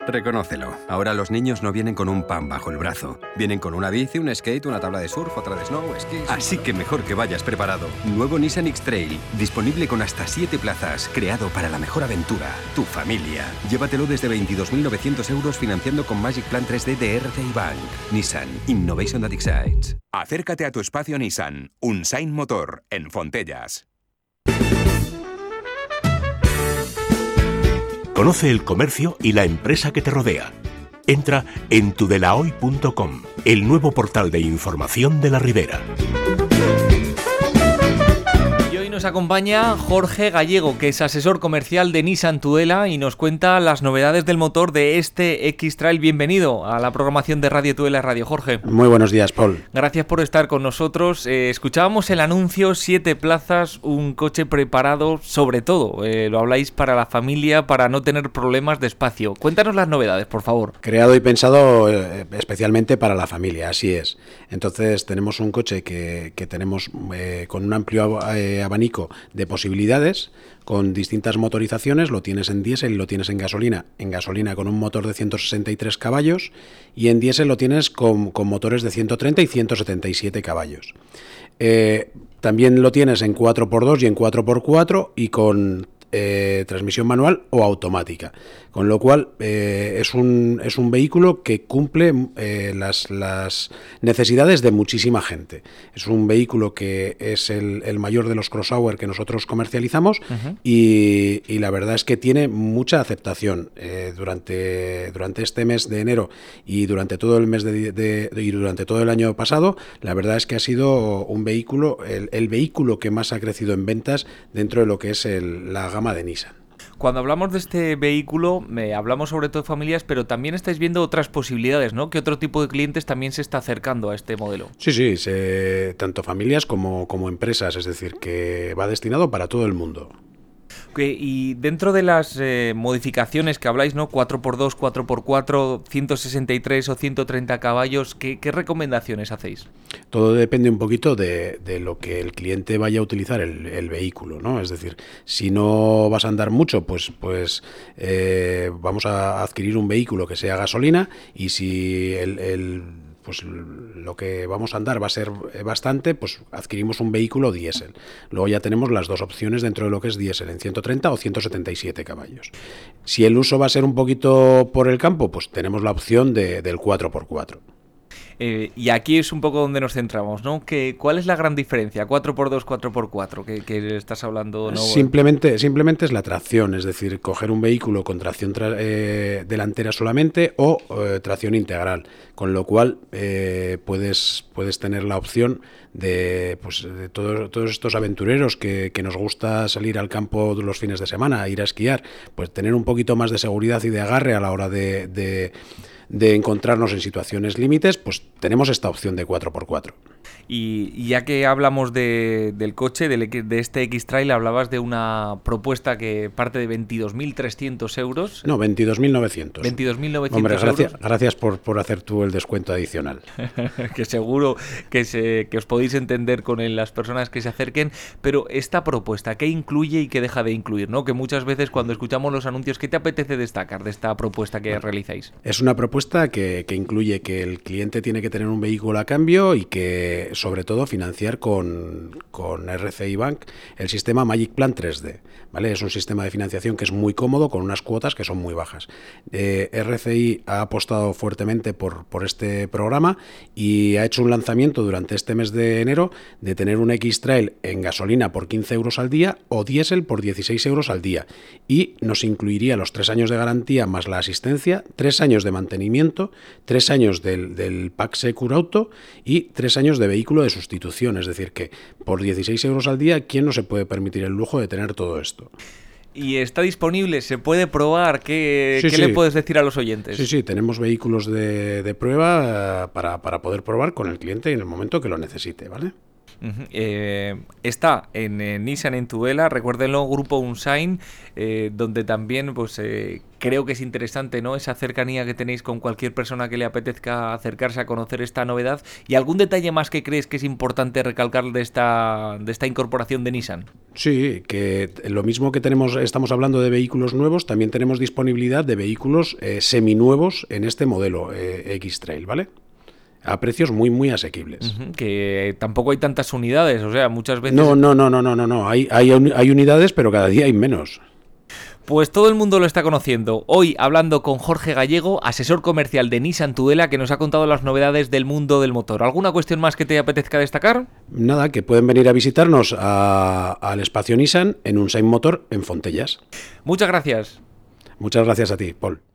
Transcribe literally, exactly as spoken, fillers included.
Reconócelo. Ahora los niños no vienen con un pan bajo el brazo. Vienen con una bici, un skate, una tabla de surf, otra de snow, esquí... Así que mejor que vayas preparado. Nuevo Nissan X-Trail. Disponible con hasta siete plazas. Creado para la mejor aventura. Tu familia. Llévatelo desde veintidós mil novecientos euros financiando con Magic Plan tres D de R C I Bank. Nissan. Innovation that excites. Acércate a tu espacio Nissan. Unsign Motor, en Fontellas. Conoce el comercio y la empresa que te rodea. Entra en tudelahoy punto com, el nuevo portal de información de la Ribera. Y hoy nos acompaña Jorge Gallego, que es asesor comercial de Nissan Tudela y nos cuenta las novedades del motor de este X-Trail. Bienvenido a la programación de Radio Tudela Radio, Jorge. Muy buenos días, Paul. Gracias por estar con nosotros. Eh, escuchábamos el anuncio, siete plazas, un coche preparado, sobre todo, eh, lo habláis para la familia, para no tener problemas de espacio. Cuéntanos las novedades, por favor. Creado y pensado eh, especialmente para la familia, así es. Entonces tenemos un coche que, que tenemos eh, con un amplio eh, abanico de posibilidades, con distintas motorizaciones. Lo tienes en diésel y lo tienes en gasolina. En gasolina con un motor de ciento sesenta y tres caballos y en diésel lo tienes con, con motores de ciento treinta y ciento setenta y siete caballos. Eh, también lo tienes en cuatro por dos y en cuatro por cuatro y con eh, transmisión manual o automática. Con lo cual eh, es, un, es un vehículo que cumple eh, las, las necesidades de muchísima gente. Es un vehículo que es el, el mayor de los crossover que nosotros comercializamos. Uh-huh. y, y la verdad es que tiene mucha aceptación. Eh, durante, durante este mes de enero y durante todo el mes de, de, de, y durante todo el año pasado, la verdad es que ha sido un vehículo, el, el vehículo que más ha crecido en ventas dentro de lo que es el, la gama de Nissan. Cuando hablamos de este vehículo, eh, hablamos sobre todo de familias, pero también estáis viendo otras posibilidades, ¿no? ¿Qué otro tipo de clientes también se está acercando a este modelo? Sí, sí, se, tanto familias como, como empresas, es decir, que va destinado para todo el mundo. Okay, y dentro de las eh, modificaciones que habláis, ¿no? cuatro por dos, cuatro por cuatro, ciento sesenta y tres o ciento treinta caballos, ¿qué, qué recomendaciones hacéis? Todo depende un poquito de, de lo que el cliente vaya a utilizar el, el vehículo, ¿no? Es decir, si no vas a andar mucho, pues, pues eh, vamos a adquirir un vehículo que sea gasolina, y si el, el pues lo que vamos a andar va a ser bastante, pues adquirimos un vehículo diésel. Luego ya tenemos las dos opciones dentro de lo que es diésel, en ciento treinta o ciento setenta y siete caballos. Si el uso va a ser un poquito por el campo, pues tenemos la opción de, del cuatro por cuatro. Eh, y aquí es un poco donde nos centramos, ¿no? Que, ¿cuál es la gran diferencia? cuatro por dos, cuatro por cuatro, que, que estás hablando, ¿no? Simplemente, simplemente es la tracción, es decir, coger un vehículo con tracción tra- eh, delantera solamente o eh, tracción integral, con lo cual eh, puedes, puedes tener la opción de, pues, de todo, todos estos aventureros que, que nos gusta salir al campo los fines de semana, ir a esquiar, pues tener un poquito más de seguridad y de agarre a la hora de... de de encontrarnos en situaciones límites, pues tenemos esta opción de cuatro por cuatro. Y ya que hablamos de, del coche, de, de este X-Trail, hablabas de una propuesta que parte de veintidós mil trescientos euros. No, veintidós mil novecientos. veintidós mil novecientos Hombre, gracias, euros. gracias por, por hacer tú el descuento adicional. Que seguro que, se, que os podéis entender con él, las personas que se acerquen, pero esta propuesta, ¿qué incluye y qué deja de incluir? ¿No? Que muchas veces cuando escuchamos los anuncios, ¿qué te apetece destacar de esta propuesta que bueno, realizáis? Es una propuesta que, que incluye que el cliente tiene que tener un vehículo a cambio y que sobre todo financiar con, con R C I Bank el sistema Magic Plan tres D, ¿vale? Es un sistema de financiación que es muy cómodo, con unas cuotas que son muy bajas. Eh, R C I ha apostado fuertemente por, por este programa y ha hecho un lanzamiento durante este mes de enero de tener un X-Trail en gasolina por quince euros al día o diésel por dieciséis euros al día, y nos incluiría los tres años de garantía más la asistencia, tres años de mantenimiento, tres años del, del Pack Secure Auto y tres años de vehículo de sustitución. Es decir, que por dieciséis euros al día, ¿quién no se puede permitir el lujo de tener todo esto? ¿Y está disponible? ¿Se puede probar? ¿Qué, sí, ¿qué sí. le puedes decir a los oyentes? Sí, sí, tenemos vehículos de, de prueba para, para poder probar con el cliente en el momento que lo necesite, ¿vale? Uh-huh. Eh, está en, en Nissan en Tudela, recuérdenlo, Grupo Unsign, eh, donde también pues eh, creo que es interesante, ¿no?, esa cercanía que tenéis con cualquier persona que le apetezca acercarse a conocer esta novedad. ¿Y algún detalle más que crees que es importante recalcar de esta, de esta incorporación de Nissan? Sí, que lo mismo que tenemos, estamos hablando de vehículos nuevos, también tenemos disponibilidad de vehículos eh, seminuevos en este modelo eh, X-Trail, ¿vale? A precios muy, muy asequibles. Uh-huh, que tampoco hay tantas unidades, o sea, muchas veces... No, no, no, no, no, no, no. Hay, hay, hay unidades, pero cada día hay menos. Pues todo el mundo lo está conociendo. Hoy hablando con Jorge Gallego, asesor comercial de Nissan Tudela, que nos ha contado las novedades del mundo del motor. ¿Alguna cuestión más que te apetezca destacar? Nada, que pueden venir a visitarnos a, al espacio Nissan en Unsign Motor en Fontellas. Muchas gracias. Muchas gracias a ti, Paul.